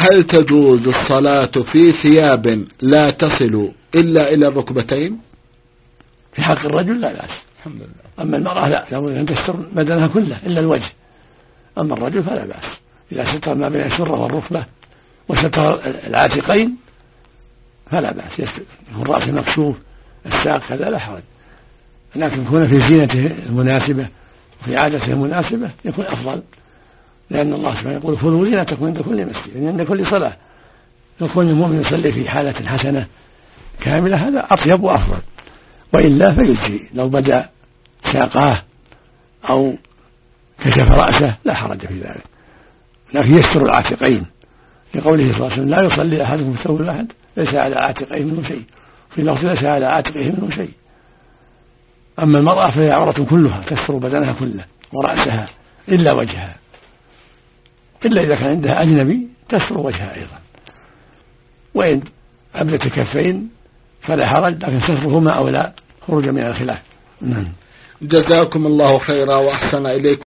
هل تجوز الصلاة في ثياب لا تصل إلا إلى الركبتين؟ في حق الرجل لا بأس، الحمد لله. أما المرأة لا، لابد أن تستر بدنها كله إلا الوجه. أما الرجل فلا بأس إذا ستر ما بين السرة والركبة وستر العاتقين فلا بأس، يكون الرأس مكشوف الساق كذا لا حرج، لكن يكون في زينته المناسبة وفي عادته المناسبة يكون أفضل، لأن الله سبحانه يقول خذوا زينتكم عند كل مسجد، عند كل صلاة. يكون المؤمن يصلي في حالة حسنة كاملة هذا أطيب وأفضل، وإلا فيجزي لو بدأ ساقاه أو كشف رأسه لا حرج في ذلك، لكن يستر العاتقين لقوله صلى الله عليه وسلم لا يصلي أحدكم في ثوب واحد ليس على عاتقيه منه شيء، في لفظ ليس على عاتقه منه شيء. أما المرأة فهي عورة كلها تستر بدنها كله ورأسها إلا وجهها، إلا إذا كان عندها أجنبي تستر وجهها أيضا، وإن أبدت الكفين فلا حرج، لكن سترهما أولى خروجا من الخلاف. جزاكم الله خيرا وأحسن إليكم.